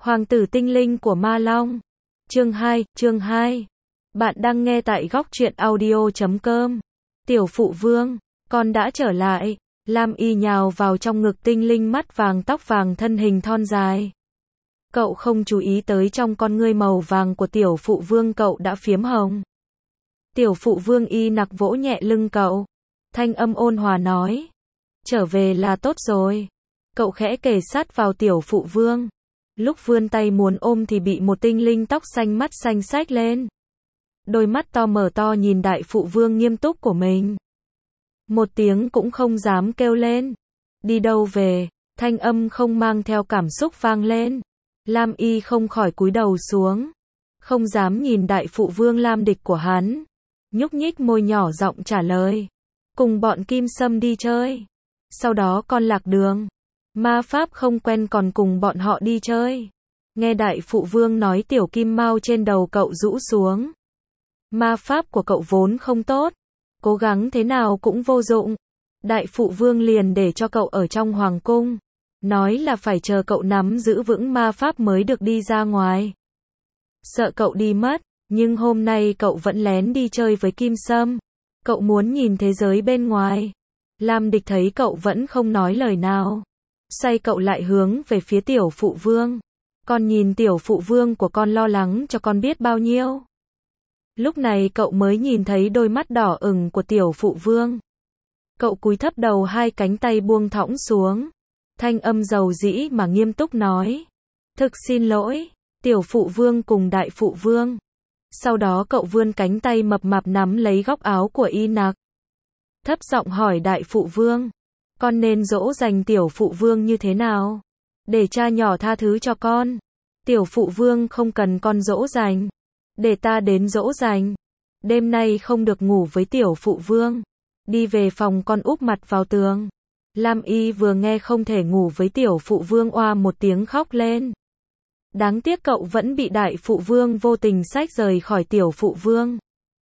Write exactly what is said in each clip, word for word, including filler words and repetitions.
Hoàng tử tinh linh của Ma Long. Chương hai, chương hai. Bạn đang nghe tại góc truyện audio chấm com. Tiểu phụ vương, con đã trở lại. Lam Y nhào vào trong ngực tinh linh mắt vàng tóc vàng thân hình thon dài. Cậu không chú ý tới trong con ngươi màu vàng của tiểu phụ vương cậu đã phiếm hồng. Tiểu phụ vương y nặc vỗ nhẹ lưng cậu. Thanh âm ôn hòa nói. Trở về là tốt rồi. Cậu khẽ kề sát vào tiểu phụ vương. Lúc vươn tay muốn ôm thì bị một tinh linh tóc xanh mắt xanh xách lên. Đôi mắt to mở to nhìn đại phụ vương nghiêm túc của mình. Một tiếng cũng không dám kêu lên. Đi đâu về, thanh âm không mang theo cảm xúc vang lên. Lam Y không khỏi cúi đầu xuống. Không dám nhìn đại phụ vương Lam địch của hắn. Nhúc nhích môi nhỏ giọng trả lời. Cùng bọn Kim Sâm đi chơi. Sau đó con lạc đường. Ma pháp không quen còn cùng bọn họ đi chơi. Nghe đại phụ vương nói tiểu kim mao trên đầu cậu rũ xuống. Ma pháp của cậu vốn không tốt. Cố gắng thế nào cũng vô dụng. Đại phụ vương liền để cho cậu ở trong hoàng cung. Nói là phải chờ cậu nắm giữ vững ma pháp mới được đi ra ngoài. Sợ cậu đi mất, nhưng hôm nay cậu vẫn lén đi chơi với Kim Sâm. Cậu muốn nhìn thế giới bên ngoài. Lam địch thấy cậu vẫn không nói lời nào. Xoay cậu lại hướng về phía tiểu phụ vương. Con nhìn tiểu phụ vương của con lo lắng cho con biết bao nhiêu. Lúc này cậu mới nhìn thấy đôi mắt đỏ ửng của tiểu phụ vương. Cậu cúi thấp đầu hai cánh tay buông thõng xuống. Thanh âm dầu dĩ mà nghiêm túc nói. Thực xin lỗi, tiểu phụ vương cùng đại phụ vương. Sau đó cậu vươn cánh tay mập mạp nắm lấy góc áo của y nặc. Thấp giọng hỏi đại phụ vương. Con nên dỗ dành tiểu phụ vương như thế nào? Để cha nhỏ tha thứ cho con. Tiểu phụ vương không cần con dỗ dành. Để ta đến dỗ dành. Đêm nay không được ngủ với tiểu phụ vương. Đi về phòng con úp mặt vào tường. Lam Y vừa nghe không thể ngủ với tiểu phụ vương oa một tiếng khóc lên. Đáng tiếc cậu vẫn bị đại phụ vương vô tình xách rời khỏi tiểu phụ vương.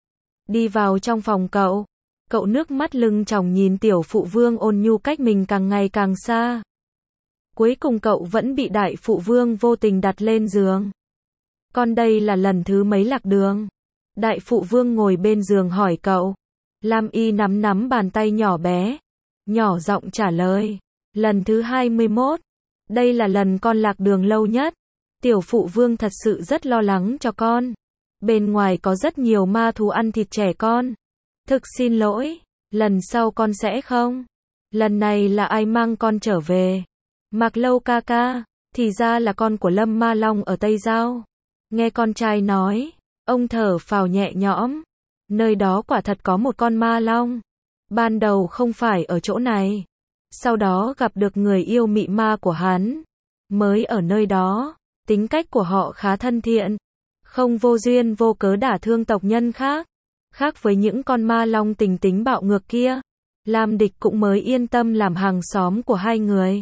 Đi vào trong phòng cậu. Cậu nước mắt lưng tròng nhìn tiểu phụ vương ôn nhu cách mình càng ngày càng xa. Cuối cùng cậu vẫn bị đại phụ vương vô tình đặt lên giường. Con đây là lần thứ mấy lạc đường? Đại phụ vương ngồi bên giường hỏi cậu. Lam Y nắm nắm bàn tay nhỏ bé. Nhỏ giọng trả lời. Lần thứ hai mươi mốt. Đây là lần con lạc đường lâu nhất. Tiểu phụ vương thật sự rất lo lắng cho con. Bên ngoài có rất nhiều ma thú ăn thịt trẻ con. Thực xin lỗi, lần sau con sẽ không. Lần này là ai mang con trở về? Mạc Lâu ca ca, thì ra là con của Lâm Ma Long ở Tây Giao. Nghe con trai nói, ông thở phào nhẹ nhõm. Nơi đó quả thật có một con ma long. Ban đầu không phải ở chỗ này. Sau đó gặp được người yêu mị ma của hắn. Mới ở nơi đó, tính cách của họ khá thân thiện. Không vô duyên vô cớ đả thương tộc nhân khác. Khác với những con ma long tình tính bạo ngược kia, Lam địch cũng mới yên tâm làm hàng xóm của hai người.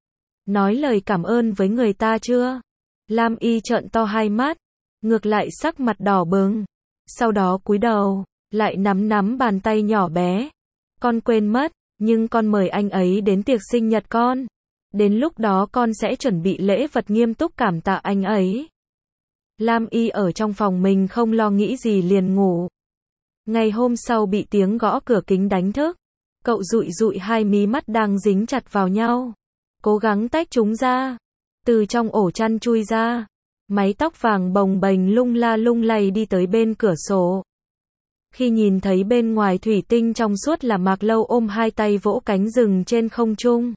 Nói lời cảm ơn với người ta chưa? Lam Y trợn to hai mắt, ngược lại sắc mặt đỏ bừng. Sau đó cúi đầu, lại nắm nắm bàn tay nhỏ bé. Con quên mất, nhưng con mời anh ấy đến tiệc sinh nhật con. Đến lúc đó con sẽ chuẩn bị lễ vật nghiêm túc cảm tạ anh ấy. Lam Y ở trong phòng mình không lo nghĩ gì liền ngủ. Ngày hôm sau bị tiếng gõ cửa kính đánh thức. Cậu dụi dụi hai mí mắt đang dính chặt vào nhau. Cố gắng tách chúng ra. Từ trong ổ chăn chui ra. Mái tóc vàng bồng bềnh lung la lung lay đi tới bên cửa sổ. Khi nhìn thấy bên ngoài thủy tinh trong suốt là Mạc Lâu ôm hai tay vỗ cánh rừng trên không trung.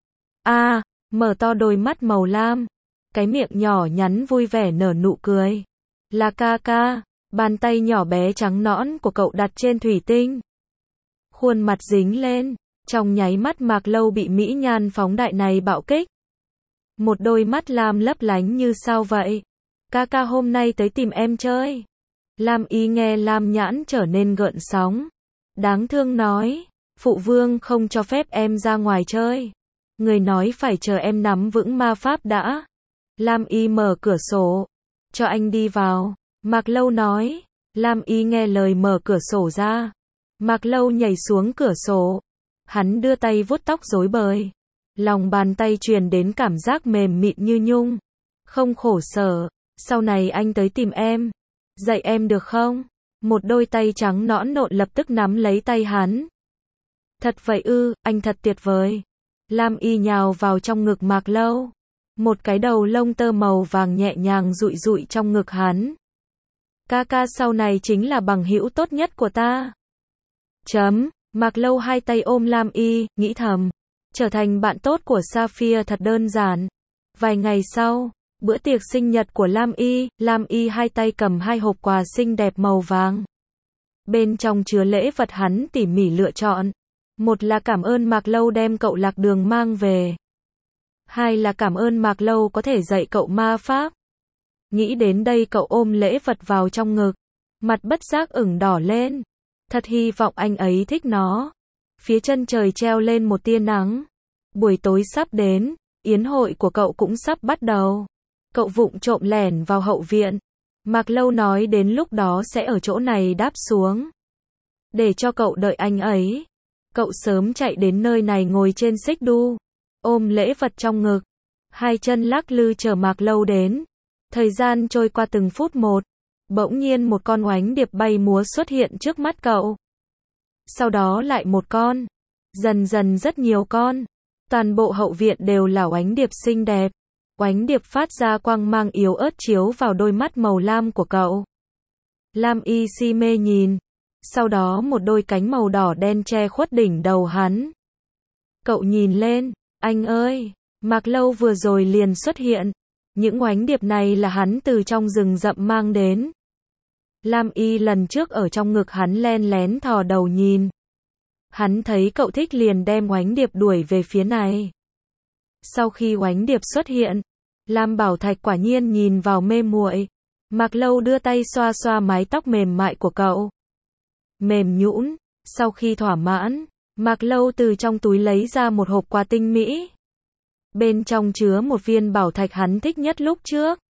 A, à, mở to đôi mắt màu lam. Cái miệng nhỏ nhắn vui vẻ nở nụ cười. Là ca ca. Bàn tay nhỏ bé trắng nõn của cậu đặt trên thủy tinh. Khuôn mặt dính lên. Trong nháy mắt Mạc Lâu bị mỹ nhan phóng đại này bạo kích. Một đôi mắt lam lấp lánh như sao vậy? Ca ca hôm nay tới tìm em chơi. Lam Y nghe lam nhãn trở nên gợn sóng. Đáng thương nói. Phụ vương không cho phép em ra ngoài chơi. Người nói phải chờ em nắm vững ma pháp đã. Lam Y mở cửa sổ. Cho anh đi vào. Mạc Lâu nói. Lam Y nghe lời mở cửa sổ ra. Mạc Lâu nhảy xuống cửa sổ. Hắn đưa tay vuốt tóc rối bời. Lòng bàn tay truyền đến cảm giác mềm mịn như nhung. không khổ sở, sau này anh tới tìm em, dạy em được không? Một đôi tay trắng nõn nộn lập tức nắm lấy tay hắn. Thật vậy ư, anh thật tuyệt vời. Lam Y nhào vào trong ngực Mạc Lâu. Một cái đầu lông tơ màu vàng nhẹ nhàng dụi dụi trong ngực hắn. Ca ca sau này chính là bằng hữu tốt nhất của ta. Chấm, Mạc Lâu hai tay ôm Lam Y, nghĩ thầm. Trở thành bạn tốt của Sapphire thật đơn giản. Vài ngày sau, bữa tiệc sinh nhật của Lam Y, Lam Y hai tay cầm hai hộp quà xinh đẹp màu vàng. Bên trong chứa lễ vật hắn tỉ mỉ lựa chọn. Một là cảm ơn Mạc Lâu đem cậu lạc đường mang về. Hai là cảm ơn Mạc Lâu có thể dạy cậu ma pháp. Nghĩ đến đây cậu ôm lễ vật vào trong ngực. Mặt bất giác ửng đỏ lên. Thật hy vọng anh ấy thích nó. Phía chân trời treo lên một tia nắng. Buổi tối sắp đến, yến hội của cậu cũng sắp bắt đầu. Cậu vụng trộm lẻn vào hậu viện. Mạc Lâu nói đến lúc đó sẽ ở chỗ này đáp xuống. Để cho cậu đợi anh ấy. Cậu sớm chạy đến nơi này ngồi trên xích đu. Ôm lễ vật trong ngực. Hai chân lắc lư chờ Mạc Lâu đến. Thời gian trôi qua từng phút một. Bỗng nhiên một con oánh điệp bay múa xuất hiện trước mắt cậu. Sau đó lại một con. Dần dần rất nhiều con. Toàn bộ hậu viện đều là oánh điệp xinh đẹp. Oánh điệp phát ra quang mang yếu ớt chiếu vào đôi mắt màu lam của cậu. Lam Y si mê nhìn. Sau đó một đôi cánh màu đỏ đen che khuất đỉnh đầu hắn. Cậu nhìn lên. Anh ơi, Mạc Lâu vừa rồi liền xuất hiện. Những oánh điệp này là hắn từ trong rừng rậm mang đến. Lam Y lần trước ở trong ngực hắn len lén thò đầu nhìn. Hắn thấy cậu thích liền đem oánh điệp đuổi về phía này. Sau khi oánh điệp xuất hiện, Lam Bảo Thạch quả nhiên nhìn vào mê muội. Mạc Lâu đưa tay xoa xoa mái tóc mềm mại của cậu. Mềm nhũn, sau khi thỏa mãn, Mạc Lâu từ trong túi lấy ra một hộp quà tinh mỹ. Bên trong chứa một viên bảo thạch hắn thích nhất lúc trước.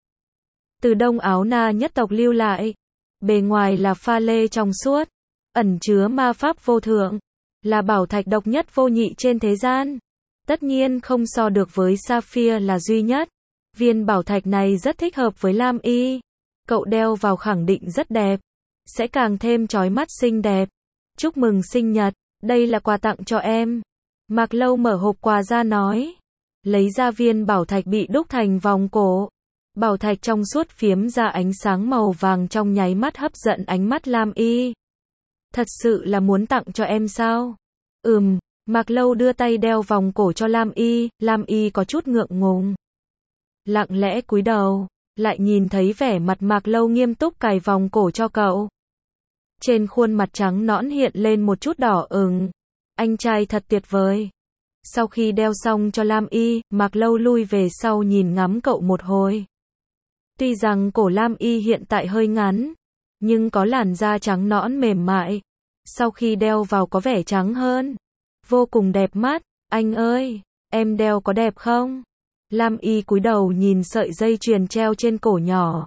Từ Đông Áo Na nhất tộc lưu lại. Bề ngoài là pha lê trong suốt, ẩn chứa ma pháp vô thượng, là bảo thạch độc nhất vô nhị trên thế gian. Tất nhiên không so được với Sapphire là duy nhất. Viên bảo thạch này rất thích hợp với Lam Y. Cậu đeo vào khẳng định rất đẹp, sẽ càng thêm chói mắt xinh đẹp. Chúc mừng sinh nhật, đây là quà tặng cho em. Mạc Lâu mở hộp quà ra nói. Lấy ra viên bảo thạch bị đúc thành vòng cổ. Bảo thạch trong suốt phiếm ra ánh sáng màu vàng trong nháy mắt hấp dẫn ánh mắt Lam Y. Thật sự là muốn tặng cho em sao? Ừm, Mạc Lâu đưa tay đeo vòng cổ cho Lam Y, Lam Y có chút ngượng ngùng. Lặng lẽ cúi đầu, lại nhìn thấy vẻ mặt Mạc Lâu nghiêm túc cài vòng cổ cho cậu. Trên khuôn mặt trắng nõn hiện lên một chút đỏ ửng. Anh trai thật tuyệt vời. Sau khi đeo xong cho Lam Y, Mạc Lâu lui về sau nhìn ngắm cậu một hồi. Tuy rằng cổ Lam Y hiện tại hơi ngắn, nhưng có làn da trắng nõn mềm mại. Sau khi đeo vào có vẻ trắng hơn. Vô cùng đẹp mắt. Anh ơi, em đeo có đẹp không? Lam Y cúi đầu nhìn sợi dây chuyền treo trên cổ nhỏ.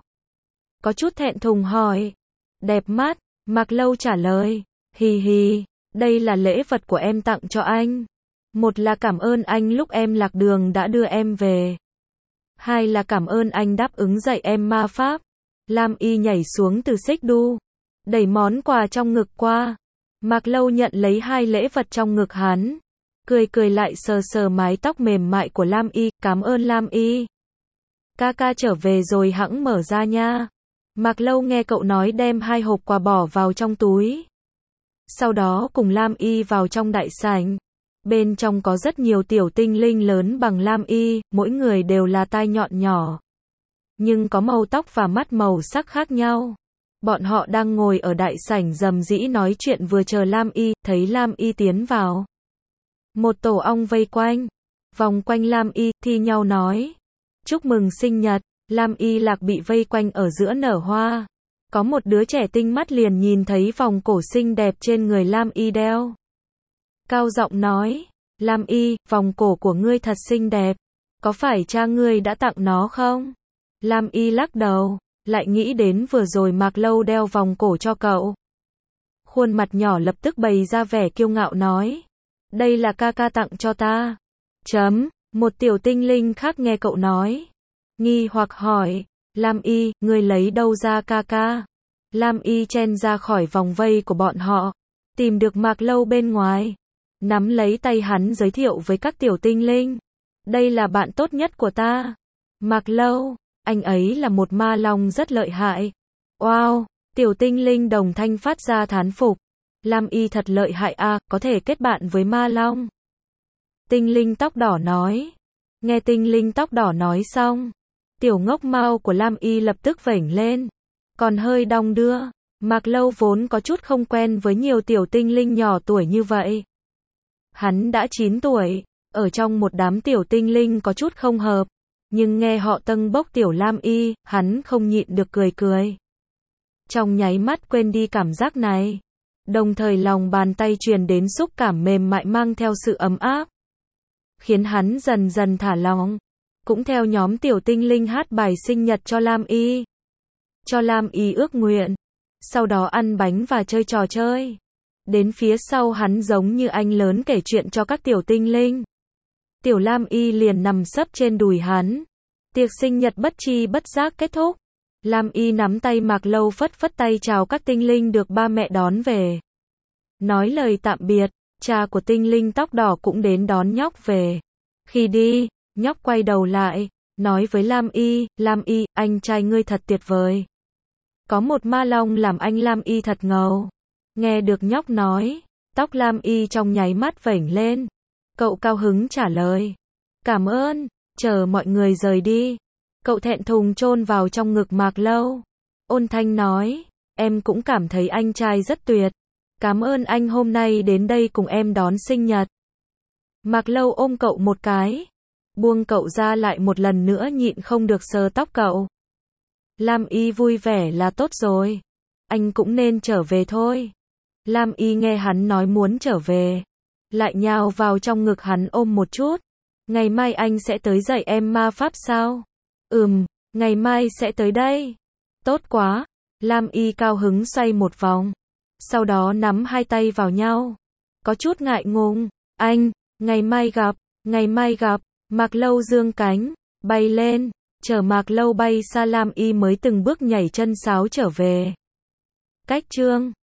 Có chút thẹn thùng hỏi. Đẹp mắt, Mạc Lâu trả lời. Hì hì, đây là lễ vật của em tặng cho anh. Một là cảm ơn anh lúc em lạc đường đã đưa em về. Hai là cảm ơn anh đáp ứng dạy em ma pháp. Lam Y nhảy xuống từ xích đu, đẩy món quà trong ngực qua. Mạc Lâu nhận lấy hai lễ vật trong ngực hắn. Cười cười lại sờ sờ mái tóc mềm mại của Lam Y, cảm ơn Lam Y. Ca ca trở về rồi hẵng mở ra nha. Mạc Lâu nghe cậu nói đem hai hộp quà bỏ vào trong túi. Sau đó cùng Lam Y vào trong đại sảnh. Bên trong có rất nhiều tiểu tinh linh lớn bằng Lam Y, mỗi người đều là tai nhọn nhỏ. Nhưng có màu tóc và mắt màu sắc khác nhau. Bọn họ đang ngồi ở đại sảnh rầm rĩ nói chuyện vừa chờ Lam Y, thấy Lam Y tiến vào. Một tổ ong vây quanh, vòng quanh Lam Y, thi nhau nói. Chúc mừng sinh nhật, Lam Y lạc bị vây quanh ở giữa nở hoa. Có một đứa trẻ tinh mắt liền nhìn thấy vòng cổ xinh đẹp trên người Lam Y đeo. Cao giọng nói, Lam Y, vòng cổ của ngươi thật xinh đẹp. Có phải cha ngươi đã tặng nó không? Lam Y lắc đầu, lại nghĩ đến vừa rồi Mạc Lâu đeo vòng cổ cho cậu. Khuôn mặt nhỏ lập tức bày ra vẻ kiêu ngạo nói. Đây là ca ca tặng cho ta. Chấm, một tiểu tinh linh khác nghe cậu nói. nghi hoặc hỏi, Lam Y, ngươi lấy đâu ra ca ca? Lam Y chen ra khỏi vòng vây của bọn họ, tìm được Mạc Lâu bên ngoài, nắm lấy tay hắn giới thiệu với các tiểu tinh linh. Đây là bạn tốt nhất của ta. Mạc Lâu, anh ấy là một ma long rất lợi hại. Wow, tiểu tinh linh đồng thanh phát ra thán phục. Lam Y thật lợi hại à, có thể kết bạn với ma long. Tinh linh tóc đỏ nói. Nghe tinh linh tóc đỏ nói xong, tiểu ngốc mao của Lam Y lập tức vểnh lên, còn hơi đong đưa. Mạc Lâu vốn có chút không quen với nhiều tiểu tinh linh nhỏ tuổi như vậy. Hắn đã chín tuổi, ở trong một đám tiểu tinh linh có chút không hợp, nhưng nghe họ tâng bốc tiểu Lam Y, hắn không nhịn được cười cười. Trong nháy mắt quên đi cảm giác này, đồng thời lòng bàn tay truyền đến xúc cảm mềm mại mang theo sự ấm áp, khiến hắn dần dần thả lỏng, cũng theo nhóm tiểu tinh linh hát bài sinh nhật cho Lam Y. Cho Lam Y ước nguyện, sau đó ăn bánh và chơi trò chơi. Đến phía sau hắn giống như anh lớn kể chuyện cho các tiểu tinh linh. Tiểu Lam Y liền nằm sấp trên đùi hắn. Tiệc sinh nhật bất chi bất giác kết thúc. Lam Y nắm tay Mạc Lâu phất phất tay chào các tinh linh được ba mẹ đón về. Nói lời tạm biệt, cha của tinh linh tóc đỏ cũng đến đón nhóc về. Khi đi, nhóc quay đầu lại, nói với Lam Y, Lam Y, anh trai ngươi thật tuyệt vời. Có một ma long làm anh Lam Y thật ngầu. Nghe được nhóc nói, tóc Lam Y trong nháy mắt vểnh lên. Cậu cao hứng trả lời. Cảm ơn, chờ mọi người rời đi. Cậu thẹn thùng chôn vào trong ngực Mạc Lâu. Ôn thanh nói, em cũng cảm thấy anh trai rất tuyệt. Cảm ơn anh hôm nay đến đây cùng em đón sinh nhật. Mạc Lâu ôm cậu một cái, buông cậu ra lại một lần nữa nhịn không được sờ tóc cậu. Lam Y vui vẻ là tốt rồi. Anh cũng nên trở về thôi. Lam Y nghe hắn nói muốn trở về, lại nhào vào trong ngực hắn ôm một chút. Ngày mai anh sẽ tới dạy em ma pháp sao? Ừm, ngày mai sẽ tới đây. Tốt quá. Lam Y cao hứng xoay một vòng, sau đó nắm hai tay vào nhau, có chút ngại ngùng. Anh, ngày mai gặp, ngày mai gặp. Mạc Lâu dương cánh, bay lên, chờ Mạc Lâu bay xa Lam Y mới từng bước nhảy chân sáo trở về. Cách chương